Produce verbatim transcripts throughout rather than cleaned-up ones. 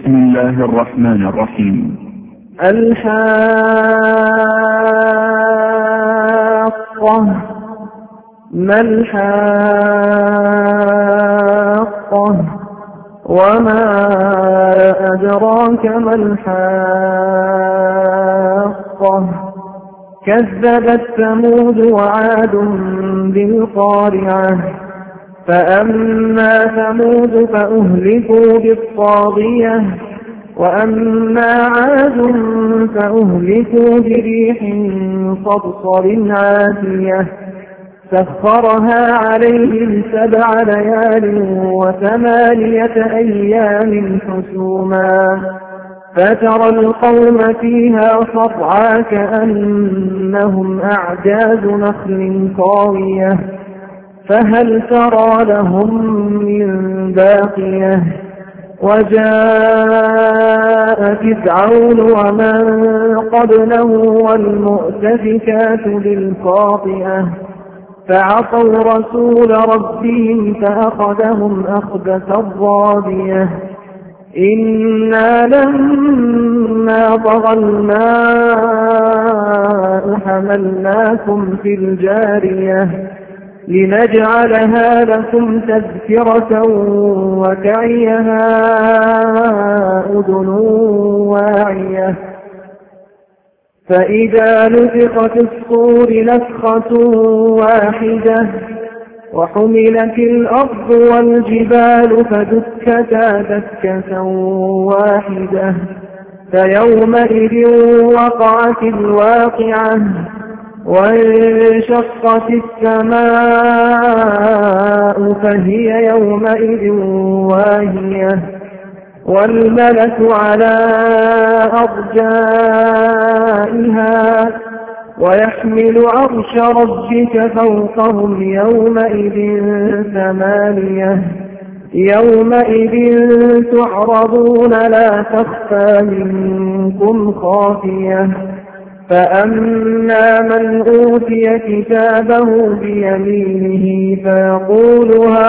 بسم الله الرحمن الرحيم. الحاقة. ما الحاقة وما أدراك ما الحاقة. كذبت ثمود وعاد بالقارعة. فأما ثمود فأهلكوا بالطاغية وأما عاد فأهلكوا بريح صرصر عاتية سخرها عليهم سبع ليال وثمانية أيام حسوما فترى القوم فيها صرعى كأنهم أعجاز نخل خاوية فهل ترى لهم من باقية. وجاء فرعون ومن قبله والمؤتفكات بالخاطئة فعصوا رسول ربهم فأخذهم أخذة رابية. إنا لما طغى الماء حملناكم في الجارية لنجعلها لكم تذكرة وتعيها أذن واعية. فإذا نفخ في الصور نفخة واحدة وحملت الأرض والجبال فدكتا دكة واحدة فيومئذ وقعت الواقعة وانشقت السماء فهي يومئذ واهية والملك على أرجائها ويحمل عرش ربك فوقهم يومئذ ثمانية. يومئذ تعرضون لا تخفى منكم خافية. فأما من أوتي كتابه بيمينه فيقول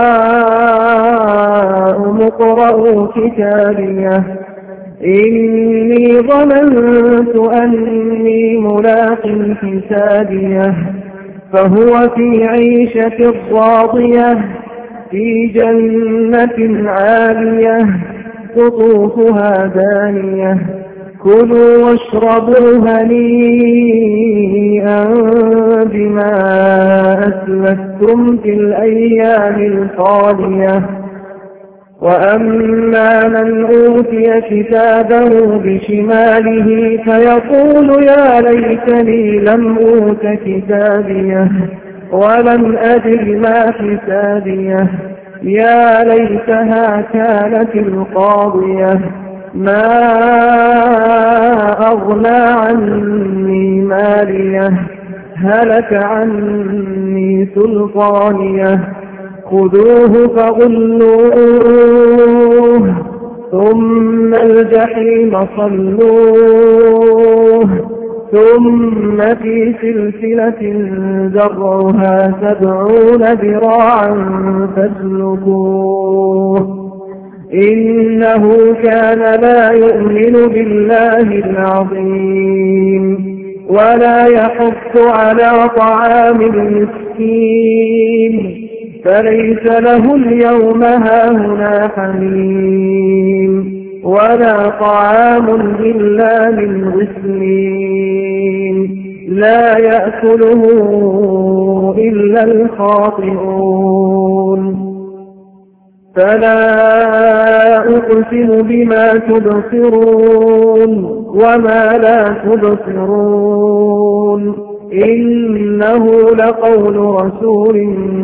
هاؤم اقرءوا كتابيه إني ظننت أني ملاق حسابيه فهو في عيشة راضية في جنة عالية قطوفها دانية. كلوا واشربوا هنيئا بما أسلفتم في الأيام الخالية. وأما من أوتي كتابه بشماله فيقول يا ليتني لم أوت كتابيه ولم أدر ما حسابيه يا ليتها كانت القاضية ما أغنى عني ماليه هلك عني سلطانيه. خذوه فغلوه ثم الجحيم صلوه ثم في سلسلة ذرعها سبعون ذراعا فاسلكوه إنه كان لا يؤمن بالله العظيم ولا يحض على طعام المسكين فليس له اليوم هاهنا حميم ولا طعام إلا من غسلين لا يأكله إلا الخاطئون. فلا أقسم بما تبصرون وما لا تبصرون إنه لقول رسول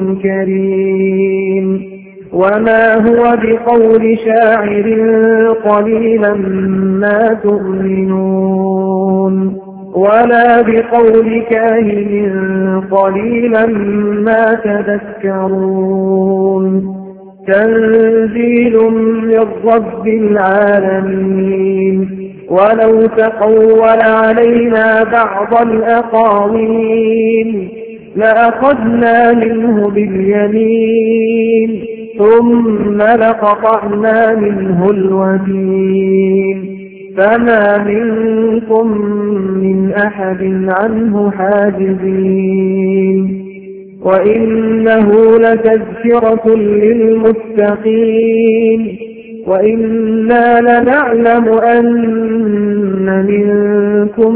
كريم وما هو بقول شاعر قليلا ما تؤمنون ولا بقول كاهن قليلا ما تذكرون. تنزيل من رب العالمين ولو تقول علينا بعض الأقاويل لأخذنا منه باليمين ثم لقطعنا منه الوتين فما منكم من أحد عنه حاجزين وإنه لتذكرة للمتقين وإنا لنعلم أن منكم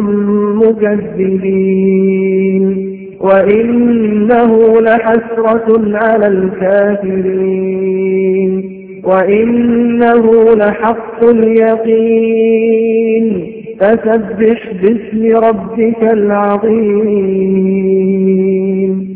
مكذبين وإنه لحسرة على الكافرين وإنه لحق اليقين فسبح باسم ربك العظيم